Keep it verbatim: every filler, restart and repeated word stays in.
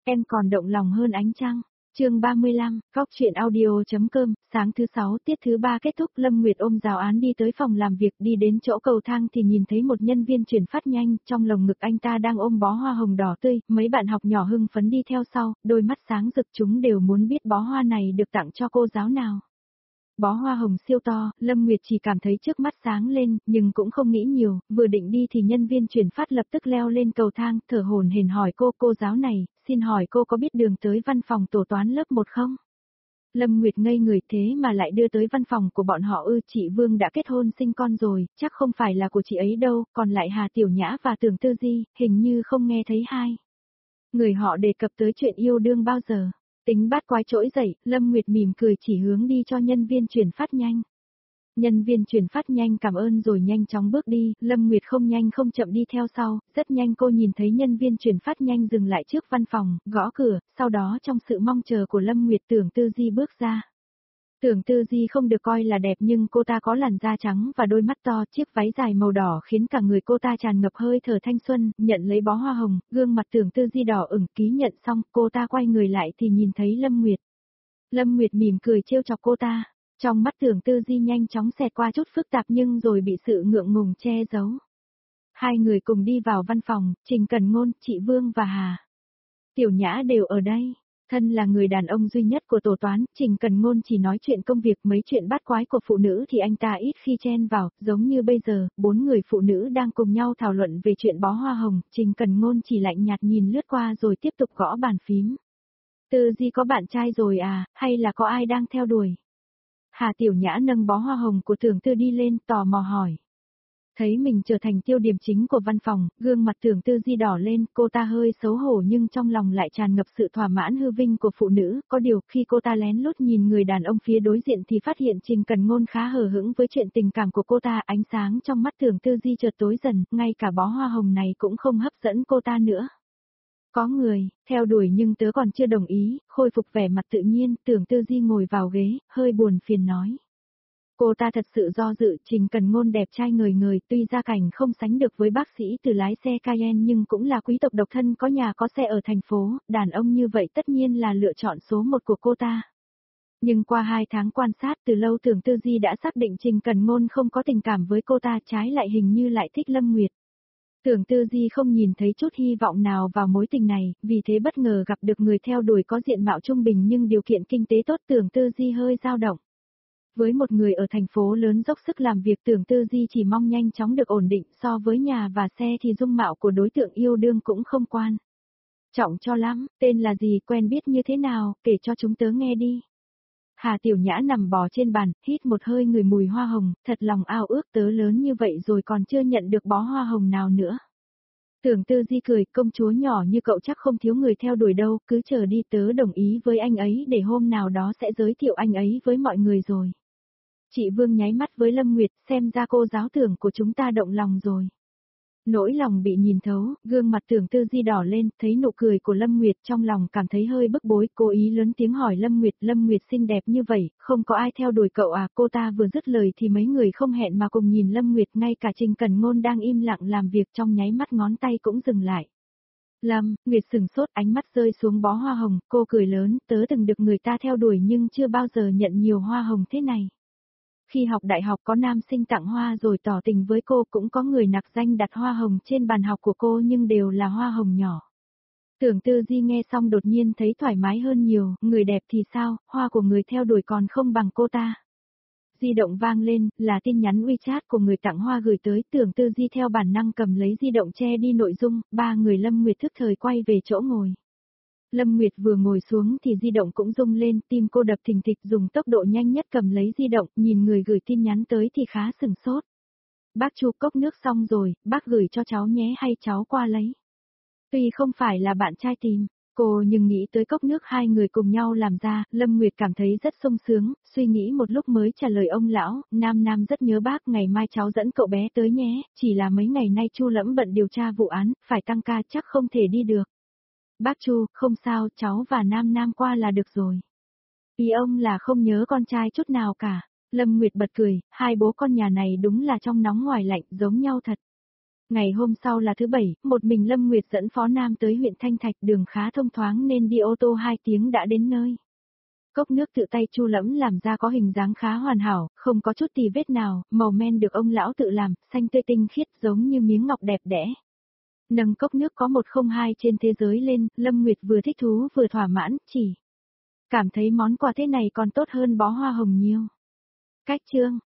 Em còn động lòng hơn ánh trăng. Chương ba mươi lăm, Góc truyện audio.com, sáng thứ sáu tiết thứ ba kết thúc. Lâm Nguyệt ôm giáo án đi tới phòng làm việc, đi đến chỗ cầu thang thì nhìn thấy một nhân viên chuyển phát nhanh, trong lồng ngực anh ta đang ôm bó hoa hồng đỏ tươi, mấy bạn học nhỏ hưng phấn đi theo sau, đôi mắt sáng rực, chúng đều muốn biết bó hoa này được tặng cho cô giáo nào. Bó hoa hồng siêu to, Lâm Nguyệt chỉ cảm thấy trước mắt sáng lên, nhưng cũng không nghĩ nhiều, vừa định đi thì nhân viên chuyển phát lập tức leo lên cầu thang, thở hổn hển hỏi cô, cô giáo này, xin hỏi cô có biết đường tới văn phòng tổ toán lớp một không? Lâm Nguyệt ngây người, thế mà lại đưa tới văn phòng của bọn họ ư? Chị Vương đã kết hôn sinh con rồi, chắc không phải là của chị ấy đâu, còn lại Hà Tiểu Nhã và Tưởng Tư Di, hình như không nghe thấy hai người họ đề cập tới chuyện yêu đương bao giờ. Tính bát quái trỗi dậy, Lâm Nguyệt mỉm cười chỉ hướng đi cho nhân viên chuyển phát nhanh. Nhân viên chuyển phát nhanh cảm ơn rồi nhanh chóng bước đi, Lâm Nguyệt không nhanh không chậm đi theo sau, rất nhanh cô nhìn thấy nhân viên chuyển phát nhanh dừng lại trước văn phòng, gõ cửa, sau đó trong sự mong chờ của Lâm Nguyệt Tưởng Tư Di bước ra. Tưởng Tư Di không được coi là đẹp nhưng cô ta có làn da trắng và đôi mắt to, chiếc váy dài màu đỏ khiến cả người cô ta tràn ngập hơi thở thanh xuân, nhận lấy bó hoa hồng, gương mặt Tưởng Tư Di đỏ ửng, ký nhận xong, cô ta quay người lại thì nhìn thấy Lâm Nguyệt. Lâm Nguyệt mỉm cười trêu chọc cô ta, trong mắt Tưởng Tư Di nhanh chóng xẹt qua chút phức tạp nhưng rồi bị sự ngượng ngùng che giấu. Hai người cùng đi vào văn phòng, Trình Cần Ngôn, chị Vương và Hà Tiểu Nhã đều ở đây. Thân là người đàn ông duy nhất của tổ toán, Trình Cần Ngôn chỉ nói chuyện công việc, mấy chuyện bát quái của phụ nữ thì anh ta ít khi chen vào, giống như bây giờ, bốn người phụ nữ đang cùng nhau thảo luận về chuyện bó hoa hồng, Trình Cần Ngôn chỉ lạnh nhạt nhìn lướt qua rồi tiếp tục gõ bàn phím. Tư Di có bạn trai rồi à, hay là có ai đang theo đuổi? Hà Tiểu Nhã nâng bó hoa hồng của Tưởng Tư đi lên, tò mò hỏi. Thấy mình trở thành tiêu điểm chính của văn phòng, gương mặt Tưởng Tư Di đỏ lên, cô ta hơi xấu hổ nhưng trong lòng lại tràn ngập sự thỏa mãn hư vinh của phụ nữ, có điều khi cô ta lén lút nhìn người đàn ông phía đối diện thì phát hiện Trình Cần Ngôn khá hờ hững với chuyện tình cảm của cô ta, ánh sáng trong mắt Tưởng Tư Di chợt tối dần, ngay cả bó hoa hồng này cũng không hấp dẫn cô ta nữa. Có người, theo đuổi nhưng tớ còn chưa đồng ý, khôi phục vẻ mặt tự nhiên, Tưởng Tư Di ngồi vào ghế, hơi buồn phiền nói. Cô ta thật sự do dự, Trình Cần Ngôn đẹp trai ngời ngời, tuy gia cảnh không sánh được với bác sĩ từ lái xe Cayenne nhưng cũng là quý tộc độc thân có nhà có xe ở thành phố, đàn ông như vậy tất nhiên là lựa chọn số một của cô ta. Nhưng qua hai tháng quan sát từ lâu Tưởng Tư Di đã xác định Trình Cần Ngôn không có tình cảm với cô ta, trái lại hình như lại thích Lâm Nguyệt. Tưởng Tư Di không nhìn thấy chút hy vọng nào vào mối tình này, vì thế bất ngờ gặp được người theo đuổi có diện mạo trung bình nhưng điều kiện kinh tế tốt, Tưởng Tư Di hơi dao động. Với một người ở thành phố lớn dốc sức làm việc, Tưởng Tư Di chỉ mong nhanh chóng được ổn định, so với nhà và xe thì dung mạo của đối tượng yêu đương cũng không quan trọng cho lắm, tên là gì, quen biết như thế nào, kể cho chúng tớ nghe đi. Hà Tiểu Nhã nằm bò trên bàn, hít một hơi người mùi hoa hồng, thật lòng ao ước tớ lớn như vậy rồi còn chưa nhận được bó hoa hồng nào nữa. Tưởng Tư Di cười, công chúa nhỏ như cậu chắc không thiếu người theo đuổi đâu, cứ chờ đi, tớ đồng ý với anh ấy để hôm nào đó sẽ giới thiệu anh ấy với mọi người rồi. Chị Vương nháy mắt với Lâm Nguyệt, xem ra cô giáo Tưởng của chúng ta động lòng rồi. Nỗi lòng bị nhìn thấu, gương mặt Tưởng Tư Di đỏ lên, thấy nụ cười của Lâm Nguyệt trong lòng cảm thấy hơi bức bối, cố ý lớn tiếng hỏi Lâm Nguyệt, Lâm Nguyệt xinh đẹp như vậy, không có ai theo đuổi cậu à? Cô ta vừa dứt lời thì mấy người không hẹn mà cùng nhìn Lâm Nguyệt, ngay cả Trình Cần Ngôn đang im lặng làm việc trong nháy mắt ngón tay cũng dừng lại. Lâm Nguyệt sừng sốt, ánh mắt rơi xuống bó hoa hồng, cô cười lớn, tớ từng được người ta theo đuổi nhưng chưa bao giờ nhận nhiều hoa hồng thế này. Khi học đại học có nam sinh tặng hoa rồi tỏ tình với cô, cũng có người nặc danh đặt hoa hồng trên bàn học của cô nhưng đều là hoa hồng nhỏ. Tưởng Tư Di nghe xong đột nhiên thấy thoải mái hơn nhiều, người đẹp thì sao, hoa của người theo đuổi còn không bằng cô ta. Di động vang lên, là tin nhắn WeChat của người tặng hoa gửi tới, Tưởng Tư Di theo bản năng cầm lấy di động che đi nội dung, ba người Lâm Nguyệt thức thời quay về chỗ ngồi. Lâm Nguyệt vừa ngồi xuống thì di động cũng rung lên, tim cô đập thình thịch, dùng tốc độ nhanh nhất cầm lấy di động, nhìn người gửi tin nhắn tới thì khá sừng sốt. Bác Chu, cốc nước xong rồi, bác gửi cho cháu nhé hay cháu qua lấy. Tuy không phải là bạn trai tìm cô nhưng nghĩ tới cốc nước hai người cùng nhau làm ra, Lâm Nguyệt cảm thấy rất sung sướng, suy nghĩ một lúc mới trả lời ông lão, Nam Nam rất nhớ bác, ngày mai cháu dẫn cậu bé tới nhé, chỉ là mấy ngày nay Chu Lẫm bận điều tra vụ án, phải tăng ca chắc không thể đi được. Bác Chu, không sao, cháu và Nam Nam qua là được rồi. Ý ông là không nhớ con trai chút nào cả. Lâm Nguyệt bật cười, hai bố con nhà này đúng là trong nóng ngoài lạnh, giống nhau thật. Ngày hôm sau là thứ bảy, một mình Lâm Nguyệt dẫn Phó Nam tới huyện Thanh Thạch, đường khá thông thoáng nên đi ô tô hai tiếng đã đến nơi. Cốc nước tự tay Chu Lẫm làm ra có hình dáng khá hoàn hảo, không có chút tì vết nào, màu men được ông lão tự làm, xanh tươi tinh khiết giống như miếng ngọc đẹp đẽ. Nâng cốc nước có một không hai trên thế giới lên, Lâm Nguyệt vừa thích thú vừa thỏa mãn, chỉ cảm thấy món quà thế này còn tốt hơn bó hoa hồng nhiều. Cách chương